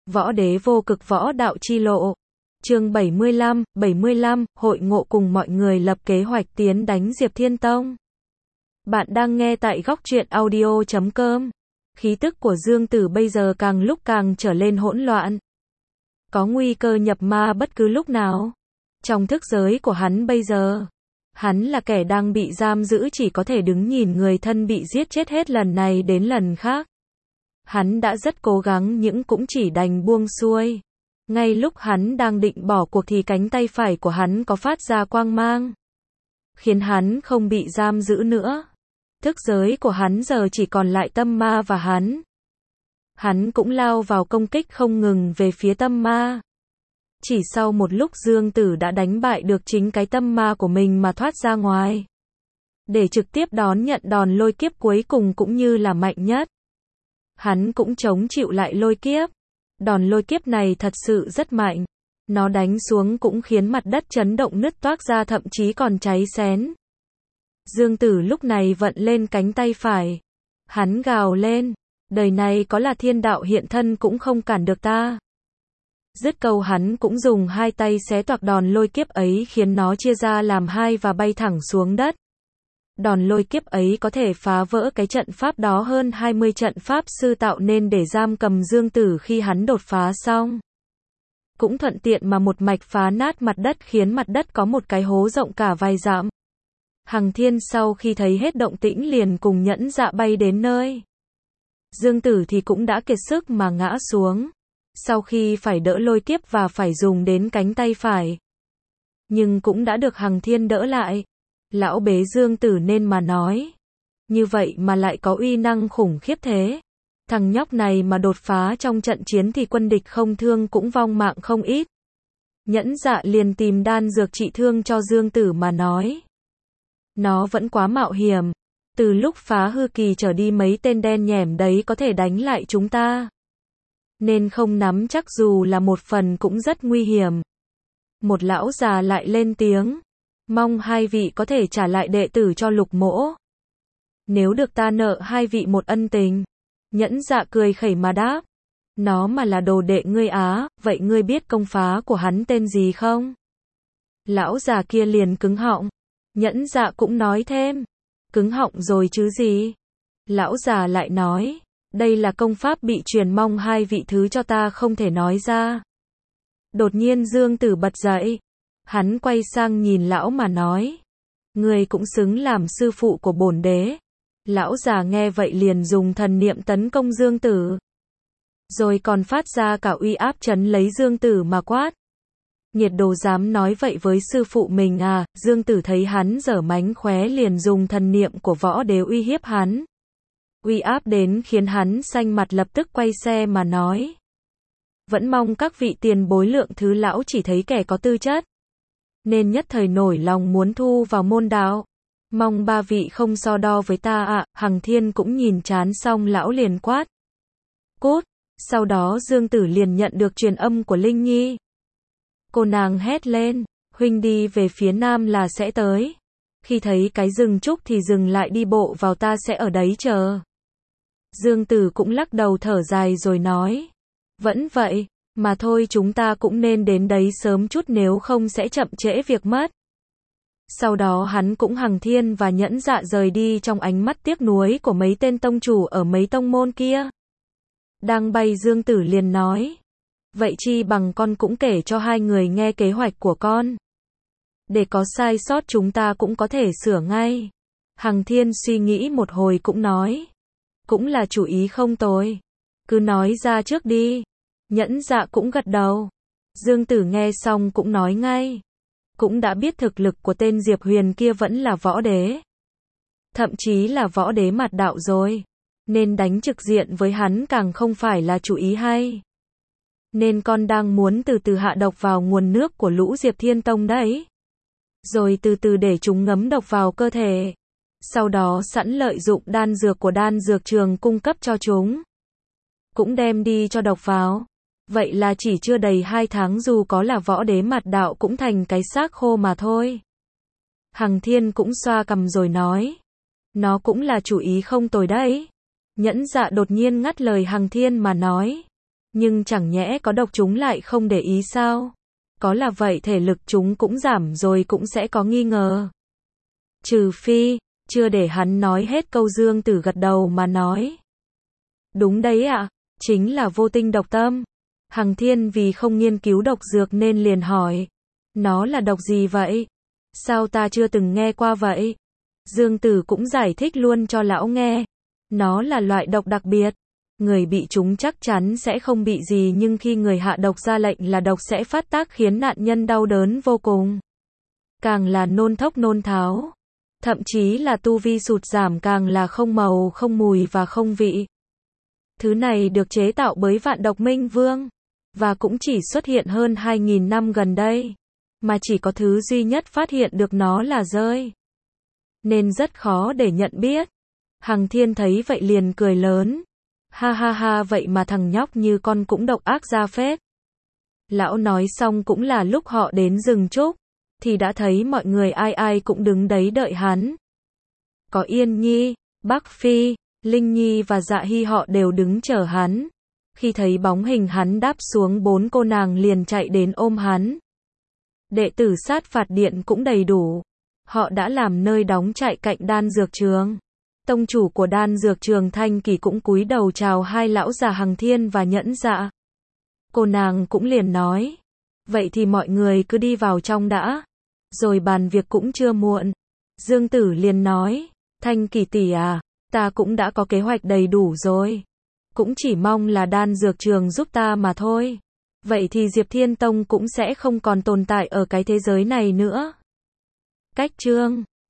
Võ đế vô cực võ đạo chi lộ. Chương 75, hội ngộ cùng mọi người lập kế hoạch tiến đánh Diệp Thiên Tông. Bạn đang nghe tại góc truyện audio.com. Khí tức của Dương Tử bây giờ càng lúc càng trở lên hỗn loạn. Có nguy cơ nhập ma bất cứ lúc nào. Trong thức giới của hắn bây giờ, hắn là kẻ đang bị giam giữ, chỉ có thể đứng nhìn người thân bị giết chết hết lần này đến lần khác. Hắn đã rất cố gắng nhưng cũng chỉ đành buông xuôi. Ngay lúc hắn đang định bỏ cuộc thì cánh tay phải của hắn có phát ra quang mang, khiến hắn không bị giam giữ nữa. Thức giới của hắn giờ chỉ còn lại tâm ma và hắn. Hắn cũng lao vào công kích không ngừng về phía tâm ma. Chỉ sau một lúc Dương Tử đã đánh bại được chính cái tâm ma của mình mà thoát ra ngoài, để trực tiếp đón nhận đòn lôi kiếp cuối cùng cũng như là mạnh nhất. Hắn cũng chống chịu lại lôi kiếp. Đòn lôi kiếp này thật sự rất mạnh. Nó đánh xuống cũng khiến mặt đất chấn động nứt toác ra, thậm chí còn cháy xém. Dương Tử lúc này vận lên cánh tay phải. Hắn gào lên, đời này có là thiên đạo hiện thân cũng không cản được ta. Dứt câu hắn cũng dùng hai tay xé toạc đòn lôi kiếp ấy, khiến nó chia ra làm hai và bay thẳng xuống đất. Đòn lôi kiếp ấy có thể phá vỡ cái trận pháp đó hơn 20 trận pháp sư tạo nên để giam cầm Dương Tử khi hắn đột phá xong. Cũng thuận tiện mà một mạch phá nát mặt đất, khiến mặt đất có một cái hố rộng cả vài dặm. Hằng Thiên sau khi thấy hết động tĩnh liền cùng Nhẫn Dạ bay đến nơi. Dương Tử thì cũng đã kiệt sức mà ngã xuống. Sau khi phải đỡ lôi kiếp và phải dùng đến cánh tay phải, nhưng cũng đã được Hằng Thiên đỡ lại. Lão bế Dương Tử nên mà nói. Như vậy mà lại có uy năng khủng khiếp thế. Thằng nhóc này mà đột phá trong trận chiến thì quân địch không thương cũng vong mạng không ít. Nhẫn Dạ liền tìm đan dược trị thương cho Dương Tử mà nói. Nó vẫn quá mạo hiểm. Từ lúc phá hư kỳ trở đi mấy tên đen nhẻm đấy có thể đánh lại chúng ta, nên không nắm chắc, dù là một phần cũng rất nguy hiểm. Một lão già lại lên tiếng. Mong hai vị có thể trả lại đệ tử cho Lục mỗ. Nếu được ta nợ hai vị một ân tình. Nhẫn Dạ cười khẩy mà đáp. Nó mà là đồ đệ ngươi á, vậy ngươi biết công phá của hắn tên gì không? Lão già kia liền cứng họng. Nhẫn Dạ cũng nói thêm. Cứng họng rồi chứ gì? Lão già lại nói. Đây là công pháp bị truyền, mong hai vị thứ cho ta không thể nói ra. Đột nhiên Dương Tử bật dậy. Hắn quay sang nhìn lão mà nói. Người cũng xứng làm sư phụ của bổn đế. Lão già nghe vậy liền dùng thần niệm tấn công Dương Tử. Rồi còn phát ra cả uy áp chấn lấy Dương Tử mà quát. Nghiệt đồ dám nói vậy với sư phụ mình à? Dương Tử thấy hắn dở mánh khóe liền dùng thần niệm của võ đế uy hiếp hắn. Uy áp đến khiến hắn xanh mặt, lập tức quay xe mà nói. Vẫn mong các vị tiền bối lượng thứ, lão chỉ thấy kẻ có tư chất, nên nhất thời nổi lòng muốn thu vào môn đạo. Mong ba vị không so đo với ta ạ. Hằng Thiên cũng nhìn chán xong lão liền quát. Cút. Sau đó Dương Tử liền nhận được truyền âm của Linh Nhi. Cô nàng hét lên. Huynh đi về phía nam là sẽ tới. Khi thấy cái rừng trúc thì dừng lại đi bộ vào, ta sẽ ở đấy chờ. Dương Tử cũng lắc đầu thở dài rồi nói. Vẫn vậy. Mà thôi, chúng ta cũng nên đến đấy sớm chút, nếu không sẽ chậm trễ việc mất. Sau đó hắn cũng Hằng Thiên và Nhẫn Dạ rời đi trong ánh mắt tiếc nuối của mấy tên tông chủ ở mấy tông môn kia. Đang bay Dương Tử liền nói. Vậy chi bằng con cũng kể cho hai người nghe kế hoạch của con. Để có sai sót chúng ta cũng có thể sửa ngay. Hằng Thiên suy nghĩ một hồi cũng nói. Cũng là chủ ý không tồi. Cứ nói ra trước đi. Nhẫn Dạ cũng gật đầu. Dương Tử nghe xong cũng nói ngay. Cũng đã biết thực lực của tên Diệp Huyền kia vẫn là võ đế. Thậm chí là võ đế mạt đạo rồi. Nên đánh trực diện với hắn càng không phải là chủ ý hay. Nên con đang muốn từ từ hạ độc vào nguồn nước của lũ Diệp Thiên Tông đấy. Rồi từ từ để chúng ngấm độc vào cơ thể. Sau đó sẵn lợi dụng đan dược của đan dược trường cung cấp cho chúng. Cũng đem đi cho độc vào. Vậy là chỉ chưa đầy 2 tháng, dù có là võ đế mạt đạo cũng thành cái xác khô mà thôi. Hằng Thiên cũng xoa cằm rồi nói. Nó cũng là chủ ý không tồi đấy. Nhẫn Dạ đột nhiên ngắt lời Hằng Thiên mà nói. Nhưng chẳng nhẽ có độc chúng lại không để ý sao? Có là vậy thể lực chúng cũng giảm rồi cũng sẽ có nghi ngờ. Trừ phi, chưa để hắn nói hết câu Dương Tử gật đầu mà nói. Đúng đấy ạ, chính là vô tinh độc tâm. Hằng Thiên vì không nghiên cứu độc dược nên liền hỏi. Nó là độc gì vậy? Sao ta chưa từng nghe qua vậy? Dương Tử cũng giải thích luôn cho lão nghe. Nó là loại độc đặc biệt. Người bị chúng chắc chắn sẽ không bị gì nhưng khi người hạ độc ra lệnh là độc sẽ phát tác khiến nạn nhân đau đớn vô cùng. Càng là nôn thốc nôn tháo. Thậm chí là tu vi sụt giảm càng là không màu, không mùi và không vị. Thứ này được chế tạo bởi vạn độc minh vương. Và cũng chỉ xuất hiện hơn 2.000 năm gần đây. Mà chỉ có thứ duy nhất phát hiện được nó là rơi. Nên rất khó để nhận biết. Hằng Thiên thấy vậy liền cười lớn. Ha ha ha, vậy mà thằng nhóc như con cũng độc ác ra phết. Lão nói xong cũng là lúc họ đến rừng trúc. Thì đã thấy mọi người ai ai cũng đứng đấy đợi hắn. Có Yên Nhi, Bắc Phi, Linh Nhi và Dạ Hy họ đều đứng chờ hắn. Khi thấy bóng hình hắn đáp xuống 4 cô nàng liền chạy đến ôm hắn. Đệ tử sát phạt điện cũng đầy đủ. Họ đã làm nơi đóng trại cạnh đan dược trường. Tông chủ của đan dược trường Thanh Kỳ cũng cúi đầu chào hai lão già Hằng Thiên và Nhẫn Dạ. Cô nàng cũng liền nói. Vậy thì mọi người cứ đi vào trong đã. Rồi bàn việc cũng chưa muộn. Dương Tử liền nói. Thanh Kỳ tỷ à, ta cũng đã có kế hoạch đầy đủ rồi. Cũng chỉ mong là đan dược trường giúp ta mà thôi. Vậy thì Diệp Thiên Tông cũng sẽ không còn tồn tại ở cái thế giới này nữa. Cách chương